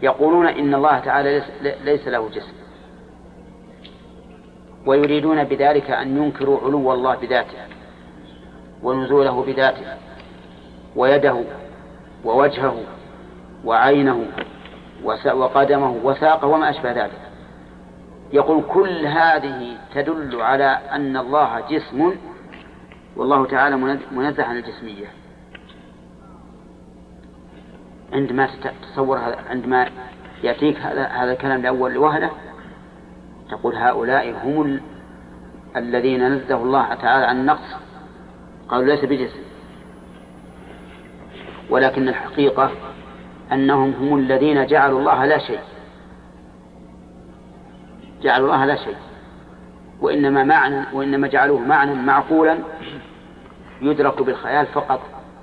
يقولون إن الله تعالى ليس له جسم، ويريدون بذلك أن ينكروا علو الله بذاته ونزوله بذاته ويده ووجهه وعينه وقدمه وساقه وما أشبه ذلك. يقول كل هذه تدل على أن الله جسم والله تعالى منزه عن الجسمية. عندما تتصور عندما يأتيك هذا الكلام الأول لوهلة تقول هؤلاء هم الذين نزه الله تعالى عن النقص، قالوا ليس بجسم، ولكن الحقيقة أنهم هم الذين جعلوا الله لا شيء، جعلوا الله لا شيء، وإنما جعلوه معنى معقولا يدرك بالخيال فقط.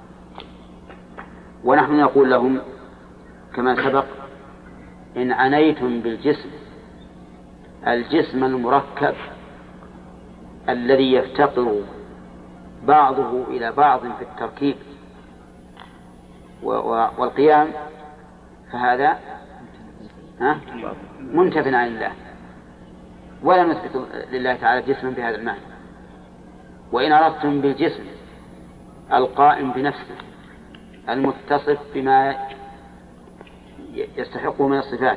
ونحن نقول لهم كما سبق إن عنيتم بالجسم الجسم المركب الذي يفتقر بعضه إلى بعض في التركيب والقيام فهذا منتف عن الله، ولا نثبت لله تعالى جسما بهذا المعنى. وإن أردتم بالجسم القائم بنفسه المتصف بما يستحقه من الصفات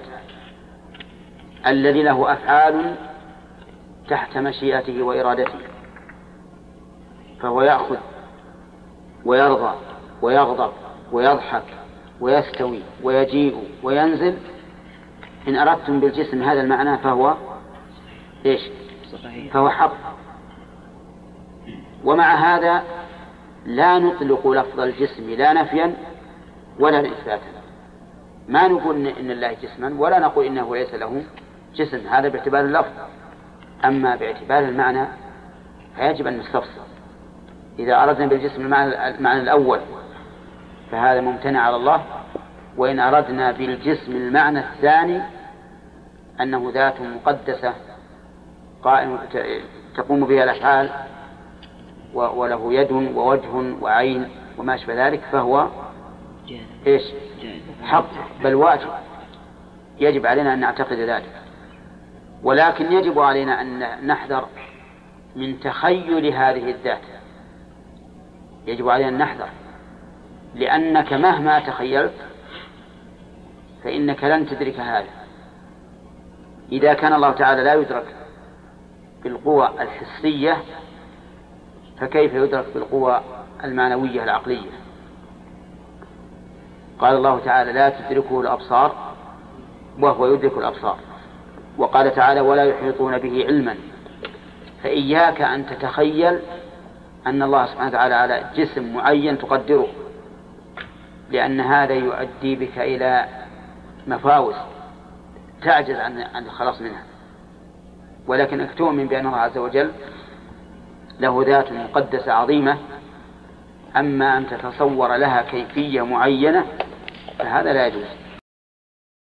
الذي له أفعال تحت مشيئته وإرادته، فهو يأخذ ويرضى ويغضب ويضحك ويستوي ويجيء وينزل، إن أردتم بالجسم هذا المعنى فهو إيش؟ فهو حق. ومع هذا لا نطلق لفظ الجسم لا نفيا ولا إثباتا، ما نقول إن الله جسما ولا نقول إنه ليس له جسم، هذا باعتبار اللفظ. أما باعتبار المعنى فيجب أن نستفصل. إذا أردنا بالجسم المعنى الأول فهذا ممتنع على الله، وإن أردنا بالجسم المعنى الثاني أنه ذات مقدسة قائم تقوم بها الأفعال وله يد ووجه وعين وما أشبه ذلك فهو إيش؟ حق بل واجب، يجب علينا أن نعتقد ذلك. ولكن يجب علينا أن نحذر من تخيل هذه الذات، يجب علينا أن نحذر، لأنك مهما تخيلت فإنك لن تدرك هذا. إذا كان الله تعالى لا يدرك بالقوى الحسية فكيف يدرك بالقوى المعنوية العقلية؟ قال الله تعالى لا تدركه الأبصار وهو يدرك الأبصار، وقال تعالى ولا يحيطون به علما. فإياك أن تتخيل أن الله سبحانه وتعالى على جسم معين تقدره، لأن هذا يؤدي بك إلى مفاوز تعجز عن الخلاص منها. ولكنك تؤمن بأن الله عز وجل له ذات مقدسة عظيمة، أما أن تتصور لها كيفية معينة فهذا لا يجوز.